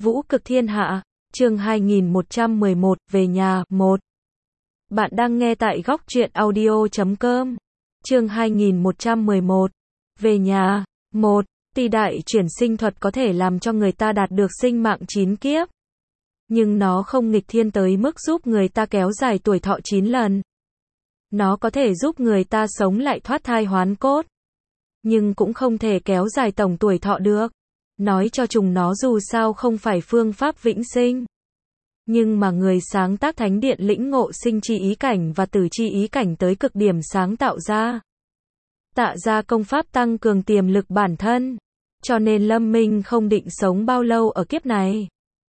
Vũ cực thiên hạ, chương 2111, về nhà, 1. Bạn đang nghe tại góc truyện audio.com. Chương 2111, về nhà, 1. Tuy đại chuyển sinh thuật có thể làm cho người ta đạt được sinh mạng 9 kiếp, nhưng nó không nghịch thiên tới mức giúp người ta kéo dài tuổi thọ 9 lần. Nó có thể giúp người ta sống lại thoát thai hoán cốt, nhưng cũng không thể kéo dài tổng tuổi thọ được. Nói cho chúng nó dù sao không phải phương pháp vĩnh sinh. Nhưng mà người sáng tác thánh điện lĩnh ngộ sinh chi ý cảnh và tử chi ý cảnh tới cực điểm sáng tạo ra. Tạo ra công pháp tăng cường tiềm lực bản thân. Cho nên Lâm Minh không định sống bao lâu ở kiếp này.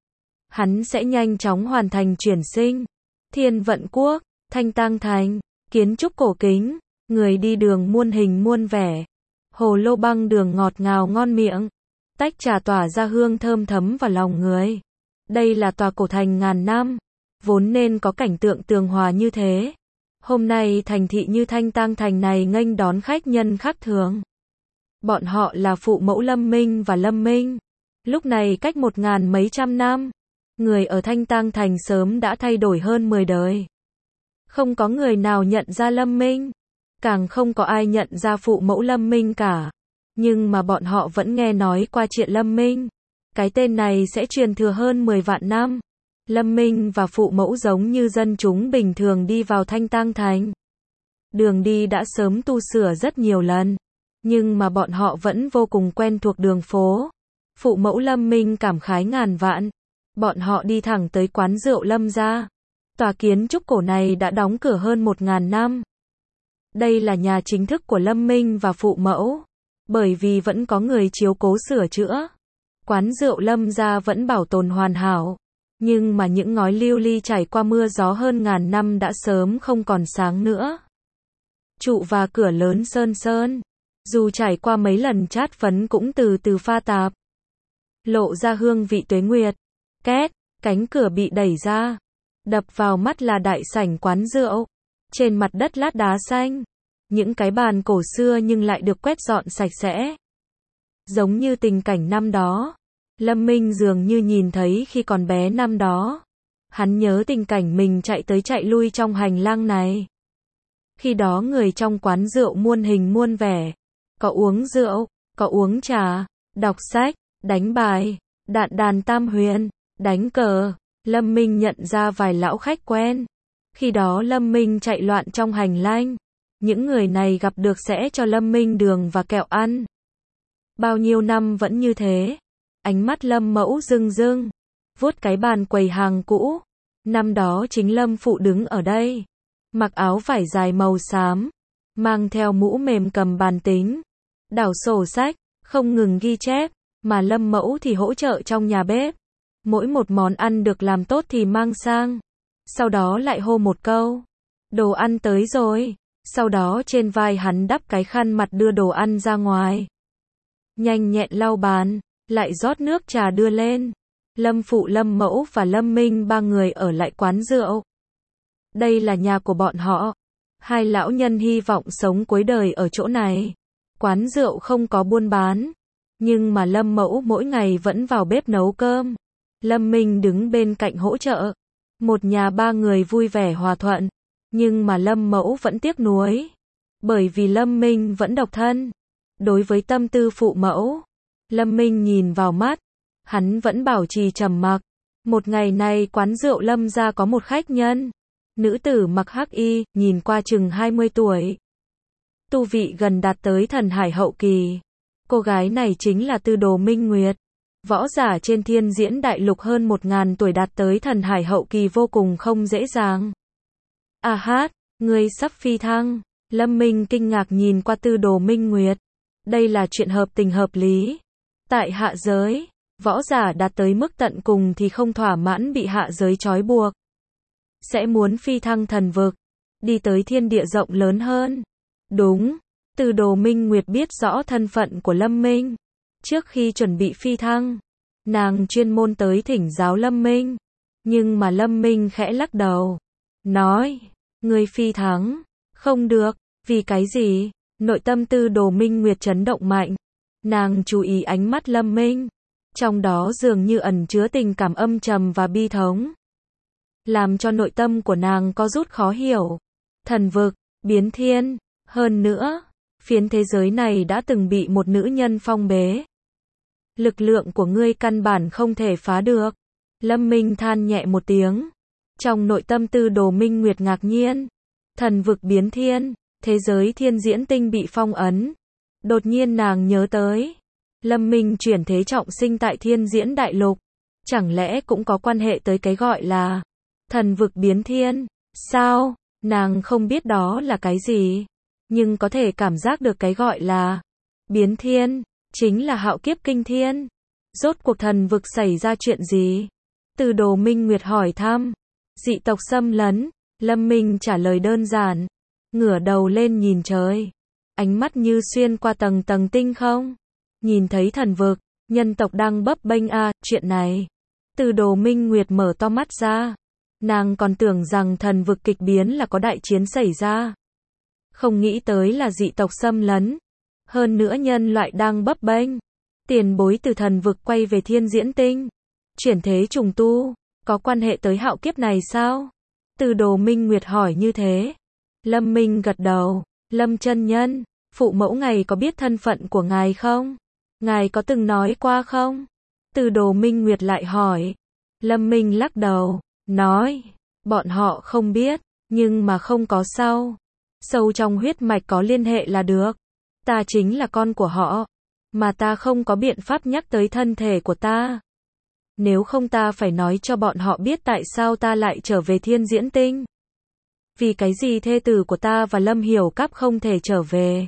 Hắn sẽ nhanh chóng hoàn thành chuyển sinh. Thiên Vận Quốc, Thanh Tang Thành, kiến trúc cổ kính, người đi đường muôn hình muôn vẻ. Hồ lô băng đường ngọt ngào ngon miệng. Tách trà tỏa ra hương thơm thấm vào lòng người. Đây là tòa cổ thành ngàn năm, vốn nên có cảnh tượng tường hòa như thế. Hôm nay thành thị như Thanh Tang Thành này nghênh đón khách nhân khác thường. Bọn họ là phụ mẫu Lâm Minh và Lâm Minh. Lúc này cách 1000 mấy trăm năm, người ở Thanh Tang Thành sớm đã thay đổi hơn 10 đời. Không có người nào nhận ra Lâm Minh, càng không có ai nhận ra phụ mẫu Lâm Minh cả. Nhưng mà bọn họ vẫn nghe nói qua chuyện Lâm Minh. Cái tên này sẽ truyền thừa hơn 10 vạn năm. Lâm Minh và phụ mẫu giống như dân chúng bình thường đi vào Thanh Tang Thành. Đường đi đã sớm tu sửa rất nhiều lần, nhưng mà bọn họ vẫn vô cùng quen thuộc đường phố. Phụ mẫu Lâm Minh cảm khái ngàn vạn. Bọn họ đi thẳng tới quán rượu Lâm gia. Tòa kiến trúc cổ này đã đóng cửa hơn 1000 năm. Đây là nhà chính thức của Lâm Minh và phụ mẫu. Bởi vì vẫn có người chiếu cố sửa chữa, quán rượu Lâm gia vẫn bảo tồn hoàn hảo. Nhưng mà những ngói lưu ly trải qua mưa gió hơn ngàn năm đã sớm không còn sáng nữa. Trụ và cửa lớn sơn sơn, dù trải qua mấy lần chát phấn cũng từ từ pha tạp, lộ ra hương vị tuế nguyệt. Két, cánh cửa bị đẩy ra. Đập vào mắt là đại sảnh quán rượu. Trên mặt đất lát đá xanh. Những cái bàn cổ xưa nhưng lại được quét dọn sạch sẽ. Giống như tình cảnh năm đó. Lâm Minh dường như nhìn thấy khi còn bé năm đó. Hắn nhớ tình cảnh mình chạy tới chạy lui trong hành lang này. Khi đó người trong quán rượu muôn hình muôn vẻ. Có uống rượu, có uống trà, đọc sách, đánh bài, đạn đàn tam huyền, đánh cờ. Lâm Minh nhận ra vài lão khách quen. Khi đó Lâm Minh chạy loạn trong hành lang. Những người này gặp được sẽ cho Lâm Minh đường và kẹo ăn. Bao nhiêu năm vẫn như thế. Ánh mắt Lâm Mẫu rưng rưng, vuốt cái bàn quầy hàng cũ. Năm đó chính Lâm phụ đứng ở đây, mặc áo vải dài màu xám, mang theo mũ mềm cầm bàn tính, đảo sổ sách, không ngừng ghi chép, mà Lâm Mẫu thì hỗ trợ trong nhà bếp. Mỗi một món ăn được làm tốt thì mang sang, sau đó lại hô một câu, đồ ăn tới rồi. Sau đó trên vai hắn đắp cái khăn mặt đưa đồ ăn ra ngoài. Nhanh nhẹn lau bàn, lại rót nước trà đưa lên. Lâm phụ Lâm Mẫu và Lâm Minh ba người ở lại quán rượu. Đây là nhà của bọn họ. Hai lão nhân hy vọng sống cuối đời ở chỗ này. Quán rượu không có buôn bán, nhưng mà Lâm Mẫu mỗi ngày vẫn vào bếp nấu cơm. Lâm Minh đứng bên cạnh hỗ trợ. Một nhà ba người vui vẻ hòa thuận. Nhưng mà Lâm Mẫu vẫn tiếc nuối. Bởi vì Lâm Minh vẫn độc thân. Đối với tâm tư phụ mẫu, Lâm Minh nhìn vào mắt. Hắn vẫn bảo trì trầm mặc. Một ngày này quán rượu Lâm gia có một khách nhân. Nữ tử mặc hắc y, nhìn qua chừng 20 tuổi. Tu vị gần đạt tới thần hải hậu kỳ. Cô gái này chính là Tư Đồ Minh Nguyệt. Võ giả trên thiên diễn đại lục hơn 1000 tuổi đạt tới thần hải hậu kỳ vô cùng không dễ dàng. À hát, ngươi sắp phi thăng. Lâm Minh kinh ngạc nhìn qua Tư Đồ Minh Nguyệt. Đây là chuyện hợp tình hợp lý. Tại hạ giới, võ giả đạt tới mức tận cùng thì không thỏa mãn bị hạ giới trói buộc. Sẽ muốn phi thăng thần vực, đi tới thiên địa rộng lớn hơn. Đúng, Tư Đồ Minh Nguyệt biết rõ thân phận của Lâm Minh. Trước khi chuẩn bị phi thăng, nàng chuyên môn tới thỉnh giáo Lâm Minh. Nhưng mà Lâm Minh khẽ lắc đầu, nói, ngươi phi thắng, không được. Vì cái gì? Nội tâm Tư Đồ Minh Nguyệt chấn động mạnh. Nàng chú ý ánh mắt Lâm Minh. Trong đó dường như ẩn chứa tình cảm âm trầm và bi thống, làm cho nội tâm của nàng có rút khó hiểu. Thần vực, biến thiên, hơn nữa, phiến thế giới này đã từng bị một nữ nhân phong bế. Lực lượng của ngươi căn bản không thể phá được. Lâm Minh than nhẹ một tiếng. Trong nội tâm Tư Đồ Minh Nguyệt ngạc nhiên. Thần vực biến thiên, thế giới thiên diễn tinh bị phong ấn. Đột nhiên nàng nhớ tới. Lâm Minh chuyển thế trọng sinh tại thiên diễn đại lục. Chẳng lẽ cũng có quan hệ tới cái gọi là thần vực biến thiên? Sao? Nàng không biết đó là cái gì. Nhưng có thể cảm giác được cái gọi là biến thiên, chính là hạo kiếp kinh thiên. Rốt cuộc thần vực xảy ra chuyện gì? Tư Đồ Minh Nguyệt hỏi thăm. Dị tộc xâm lấn. Lâm Minh trả lời đơn giản. Ngửa đầu lên nhìn trời. Ánh mắt như xuyên qua tầng tầng tinh không. Nhìn thấy thần vực, nhân tộc đang bấp bênh chuyện này. Tư Đồ Minh Nguyệt mở to mắt ra. Nàng còn tưởng rằng thần vực kịch biến là có đại chiến xảy ra. Không nghĩ tới là dị tộc xâm lấn. Hơn nữa nhân loại đang bấp bênh. Tiền bối từ thần vực quay về thiên diễn tinh. Chuyển thế trùng tu, có quan hệ tới hạo kiếp này sao? Tư Đồ Minh Nguyệt hỏi như thế. Lâm Minh gật đầu. Lâm chân nhân, phụ mẫu ngài có biết thân phận của ngài không? Ngài có từng nói qua không? Tư Đồ Minh Nguyệt lại hỏi. Lâm Minh lắc đầu, nói, bọn họ không biết, nhưng mà không có sao. Sâu trong huyết mạch có liên hệ là được. Ta chính là con của họ, mà ta không có biện pháp nhắc tới thân thể của ta. Nếu không ta phải nói cho bọn họ biết tại sao ta lại trở về thiên diễn tinh. Vì cái gì thê tử của ta và Lâm Hiểu Cáp không thể trở về?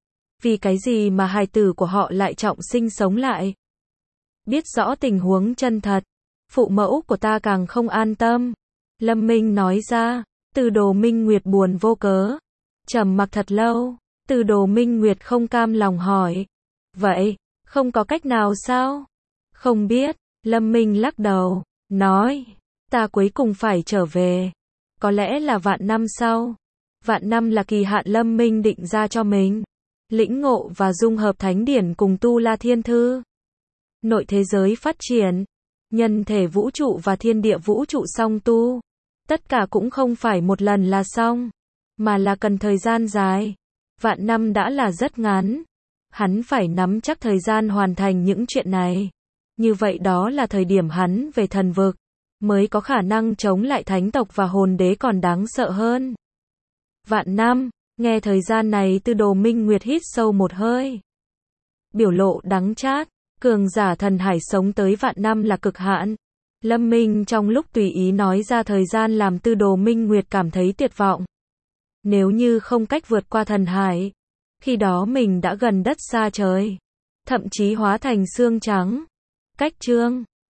Vì cái gì mà hài tử của họ lại trọng sinh sống lại? Biết rõ tình huống chân thật, phụ mẫu của ta càng không an tâm. Lâm Minh nói ra. Tư Đồ Minh Nguyệt buồn vô cớ. Trầm mặc thật lâu. Tư Đồ Minh Nguyệt không cam lòng hỏi. Vậy, không có cách nào sao? Không biết. Lâm Minh lắc đầu, nói. Ta cuối cùng phải trở về. Có lẽ là vạn năm sau. Vạn năm là kỳ hạn Lâm Minh định ra cho mình. Lĩnh ngộ và dung hợp thánh điển cùng Tu La Thiên Thư. Nội thế giới phát triển. Nhân thể vũ trụ và thiên địa vũ trụ song tu. Tất cả cũng không phải một lần là xong, mà là cần thời gian dài. Vạn năm đã là rất ngắn. Hắn phải nắm chắc thời gian hoàn thành những chuyện này. Như vậy đó là thời điểm hắn về thần vực, mới có khả năng chống lại thánh tộc và hồn đế còn đáng sợ hơn. Vạn năm, nghe thời gian này Tư Đồ Minh Nguyệt hít sâu một hơi. Biểu lộ đắng chát, cường giả thần hải sống tới vạn năm là cực hạn. Lâm Minh trong lúc tùy ý nói ra thời gian làm Tư Đồ Minh Nguyệt cảm thấy tuyệt vọng. Nếu như không cách vượt qua thần hải, khi đó mình đã gần đất xa trời, thậm chí hóa thành xương trắng. Cách chương